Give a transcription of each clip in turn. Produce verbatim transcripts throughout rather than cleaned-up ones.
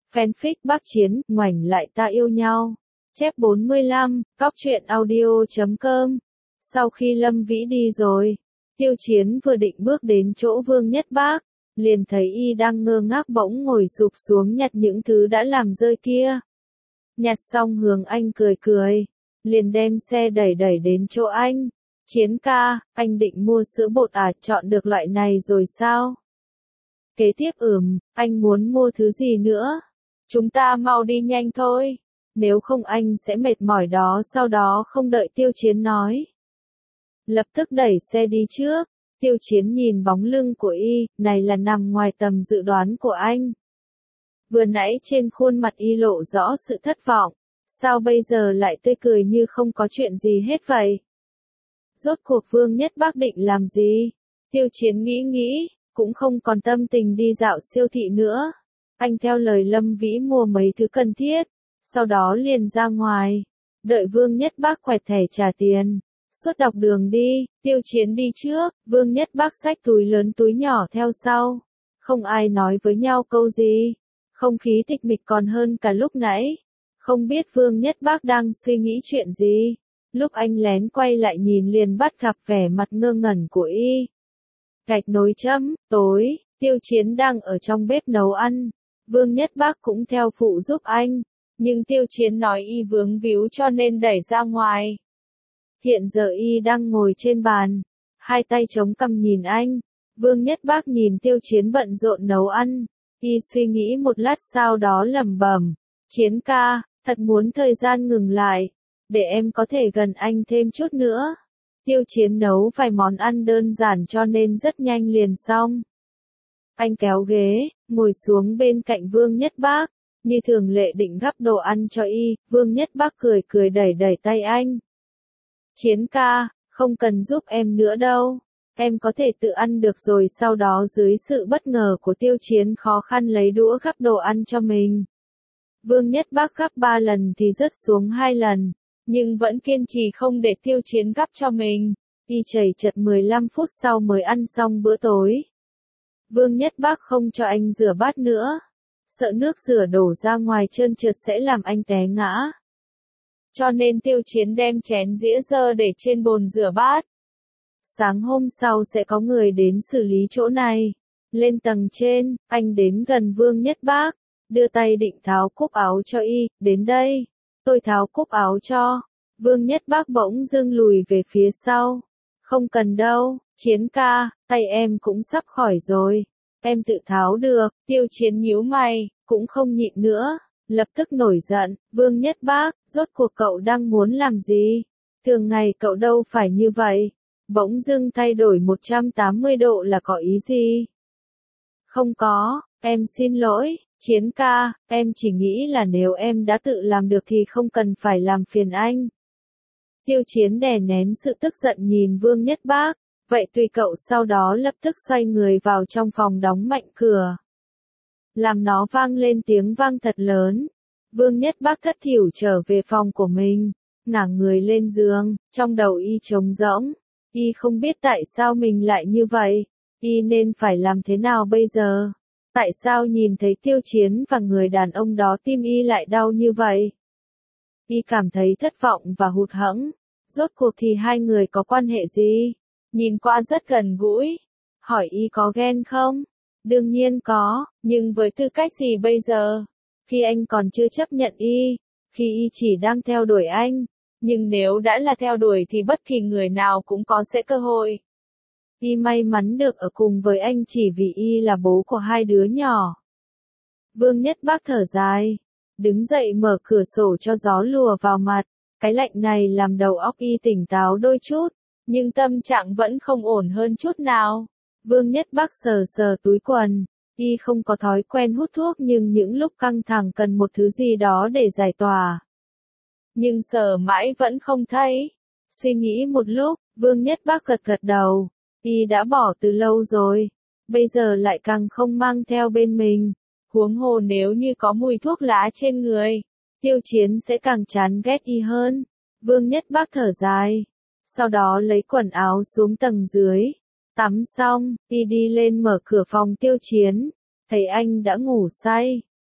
Fanfic Bác Chiến, ngoảnh lại ta yêu nhau. Chép bốn mươi lăm, cóc truyện audio chấm com. Sau khi Lâm Vĩ đi rồi, Tiêu Chiến vừa định bước đến chỗ Vương Nhất Bác, liền thấy y đang ngơ ngác bỗng ngồi sụp xuống nhặt những thứ đã làm rơi kia. Nhặt xong hướng anh cười cười, liền đem xe đẩy đẩy đến chỗ anh. Chiến ca, anh định mua sữa bột à, chọn được loại này rồi sao? Kế tiếp ừm, anh muốn mua thứ gì nữa? Chúng ta mau đi nhanh thôi, nếu không anh sẽ mệt mỏi đó. Sau đó không đợi Tiêu Chiến nói, lập tức đẩy xe đi trước. Tiêu Chiến nhìn bóng lưng của y, này là nằm ngoài tầm dự đoán của anh. Vừa nãy trên khuôn mặt y lộ rõ sự thất vọng, sao bây giờ lại tươi cười như không có chuyện gì hết vậy? Rốt cuộc Vương Nhất Bác định làm gì? Tiêu Chiến nghĩ nghĩ, cũng không còn tâm tình đi dạo siêu thị nữa. Anh theo lời Lâm Vĩ mua mấy thứ cần thiết, sau đó liền ra ngoài, đợi Vương Nhất Bác quẹt thẻ trả tiền. Suốt dọc đường đi, Tiêu Chiến đi trước, Vương Nhất Bác xách túi lớn túi nhỏ theo sau. Không ai nói với nhau câu gì, không khí tịch mịch còn hơn cả lúc nãy. Không biết Vương Nhất Bác đang suy nghĩ chuyện gì. Lúc anh lén quay lại nhìn liền bắt gặp vẻ mặt ngơ ngẩn của y. Gạch nối chấm, tối, Tiêu Chiến đang ở trong bếp nấu ăn. Vương Nhất Bác cũng theo phụ giúp anh, nhưng Tiêu Chiến nói y vướng víu cho nên đẩy ra ngoài. Hiện giờ y đang ngồi trên bàn, hai tay chống cằm nhìn anh. Vương Nhất Bác nhìn Tiêu Chiến bận rộn nấu ăn, y suy nghĩ một lát sau đó lẩm bẩm, Chiến ca, thật muốn thời gian ngừng lại, để em có thể gần anh thêm chút nữa. Tiêu Chiến nấu vài món ăn đơn giản cho nên rất nhanh liền xong. Anh kéo ghế, ngồi xuống bên cạnh Vương Nhất Bác, như thường lệ định gắp đồ ăn cho y. Vương Nhất Bác cười cười đẩy đẩy tay anh. Chiến ca, không cần giúp em nữa đâu, em có thể tự ăn được rồi. Sau đó dưới sự bất ngờ của Tiêu Chiến khó khăn lấy đũa gắp đồ ăn cho mình. Vương Nhất Bác gắp ba lần thì rớt xuống hai lần, nhưng vẫn kiên trì không để Tiêu Chiến gắp cho mình. Y chảy chật mười lăm phút sau mới ăn xong bữa tối. Vương Nhất Bác không cho anh rửa bát nữa, sợ nước rửa đổ ra ngoài trơn trượt sẽ làm anh té ngã. Cho nên Tiêu Chiến đem chén dĩa dơ để trên bồn rửa bát. Sáng hôm sau sẽ có người đến xử lý chỗ này. Lên tầng trên, anh đến gần Vương Nhất Bác, đưa tay định tháo cúc áo cho y. Đến đây, tôi tháo cúc áo cho. Vương Nhất Bác bỗng dưng lùi về phía sau. Không cần đâu, Chiến ca, tay em cũng sắp khỏi rồi, em tự tháo được. Tiêu Chiến nhíu mày, cũng không nhịn nữa, lập tức nổi giận. Vương Nhất Bác, rốt cuộc cậu đang muốn làm gì? Thường ngày cậu đâu phải như vậy, bỗng dưng thay đổi một trăm tám mươi độ là có ý gì? Không có, em xin lỗi, Chiến ca, em chỉ nghĩ là nếu em đã tự làm được thì không cần phải làm phiền anh. Tiêu Chiến đè nén sự tức giận nhìn Vương Nhất Bác, vậy tùy cậu. Sau đó lập tức xoay người vào trong phòng đóng mạnh cửa, làm nó vang lên tiếng vang thật lớn. Vương Nhất Bác thất thểu trở về phòng của mình, ngả người lên giường, trong đầu y trống rỗng, y không biết tại sao mình lại như vậy, y nên phải làm thế nào bây giờ? Tại sao nhìn thấy Tiêu Chiến và người đàn ông đó tim y lại đau như vậy? Y cảm thấy thất vọng và hụt hẫng. Rốt cuộc thì hai người có quan hệ gì? Nhìn qua rất gần gũi. Hỏi y có ghen không? Đương nhiên có, nhưng với tư cách gì bây giờ? Khi anh còn chưa chấp nhận y, khi y chỉ đang theo đuổi anh, nhưng nếu đã là theo đuổi thì bất kỳ người nào cũng có sẽ cơ hội. Y may mắn được ở cùng với anh chỉ vì y là bố của hai đứa nhỏ. Vương Nhất Bác thở dài, đứng dậy mở cửa sổ cho gió lùa vào mặt. Cái lạnh này làm đầu óc y tỉnh táo đôi chút, nhưng tâm trạng vẫn không ổn hơn chút nào. Vương Nhất Bác sờ sờ túi quần, y không có thói quen hút thuốc nhưng những lúc căng thẳng cần một thứ gì đó để giải tỏa. Nhưng sờ mãi vẫn không thấy. Suy nghĩ một lúc, Vương Nhất Bác gật gật đầu, y đã bỏ từ lâu rồi, bây giờ lại càng không mang theo bên mình. Huống hồ nếu như có mùi thuốc lá trên người, Tiêu Chiến sẽ càng chán ghét y hơn. Vương Nhất Bác thở dài, sau đó lấy quần áo xuống tầng dưới. Tắm xong, y đi lên mở cửa phòng Tiêu Chiến, thấy anh đã ngủ say.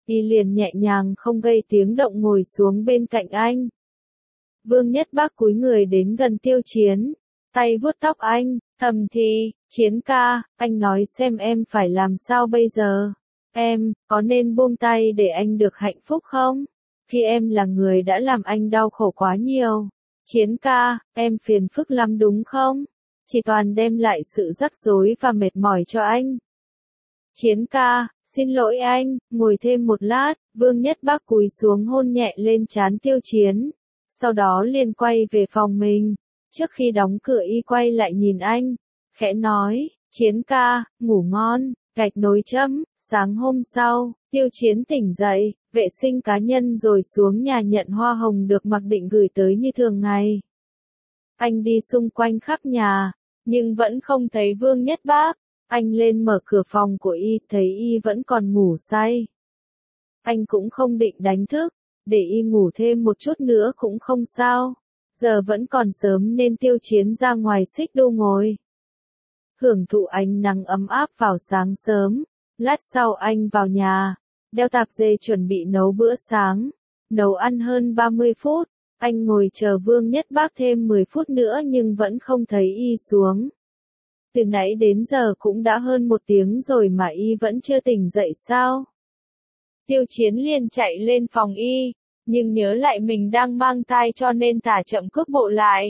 Y liền nhẹ nhàng không gây tiếng động ngồi xuống bên cạnh anh. Vương Nhất Bác cúi người đến gần Tiêu Chiến, tay vuốt tóc anh, thầm thì, Chiến ca, anh nói xem em phải làm sao bây giờ. Em, có nên buông tay để anh được hạnh phúc không? Khi em là người đã làm anh đau khổ quá nhiều. Chiến ca, em phiền phức lắm đúng không? Chỉ toàn đem lại sự rắc rối và mệt mỏi cho anh. Chiến ca, xin lỗi anh, ngồi thêm một lát, Vương Nhất Bác cúi xuống hôn nhẹ lên trán Tiêu Chiến. Sau đó liền quay về phòng mình. Trước khi đóng cửa y quay lại nhìn anh, khẽ nói, Chiến ca, ngủ ngon, gạch nối chấm. Sáng hôm sau, Tiêu Chiến tỉnh dậy, vệ sinh cá nhân rồi xuống nhà nhận hoa hồng được Mạc Định gửi tới như thường ngày. Anh đi xung quanh khắp nhà, nhưng vẫn không thấy Vương Nhất Bác. Anh lên mở cửa phòng của y, thấy y vẫn còn ngủ say. Anh cũng không định đánh thức, để y ngủ thêm một chút nữa cũng không sao. Giờ vẫn còn sớm nên Tiêu Chiến ra ngoài xích đu ngồi. Hưởng thụ ánh nắng ấm áp vào sáng sớm. Lát sau anh vào nhà, đeo tạp dề chuẩn bị nấu bữa sáng. Nấu ăn hơn ba mươi phút, anh ngồi chờ Vương Nhất Bác thêm mười phút nữa nhưng vẫn không thấy y xuống. Từ nãy đến giờ cũng đã hơn một tiếng rồi mà y vẫn chưa tỉnh dậy sao? Tiêu Chiến liền chạy lên phòng y, nhưng nhớ lại mình đang mang thai cho nên thả chậm cước bộ lại.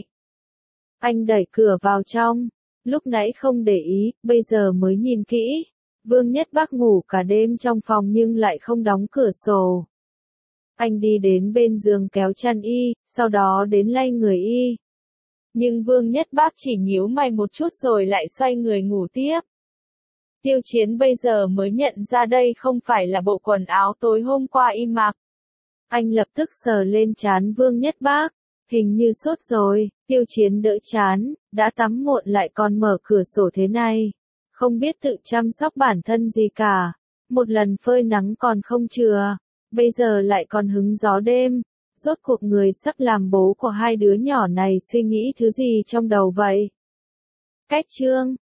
Anh đẩy cửa vào trong, lúc nãy không để ý, bây giờ mới nhìn kỹ. Vương Nhất Bác ngủ cả đêm trong phòng nhưng lại không đóng cửa sổ. Anh đi đến bên giường kéo chăn y, sau đó đến lay người y. Nhưng Vương Nhất Bác chỉ nhíu mày một chút rồi lại xoay người ngủ tiếp. Tiêu Chiến bây giờ mới nhận ra đây không phải là bộ quần áo tối hôm qua y mặc. Anh lập tức sờ lên trán Vương Nhất Bác, hình như sốt rồi. Tiêu Chiến đỡ trán, đã tắm muộn lại còn mở cửa sổ thế này. Không biết tự chăm sóc bản thân gì cả. Một lần phơi nắng còn không chừa, bây giờ lại còn hứng gió đêm. Rốt cuộc người sắp làm bố của hai đứa nhỏ này suy nghĩ thứ gì trong đầu vậy? Cách chương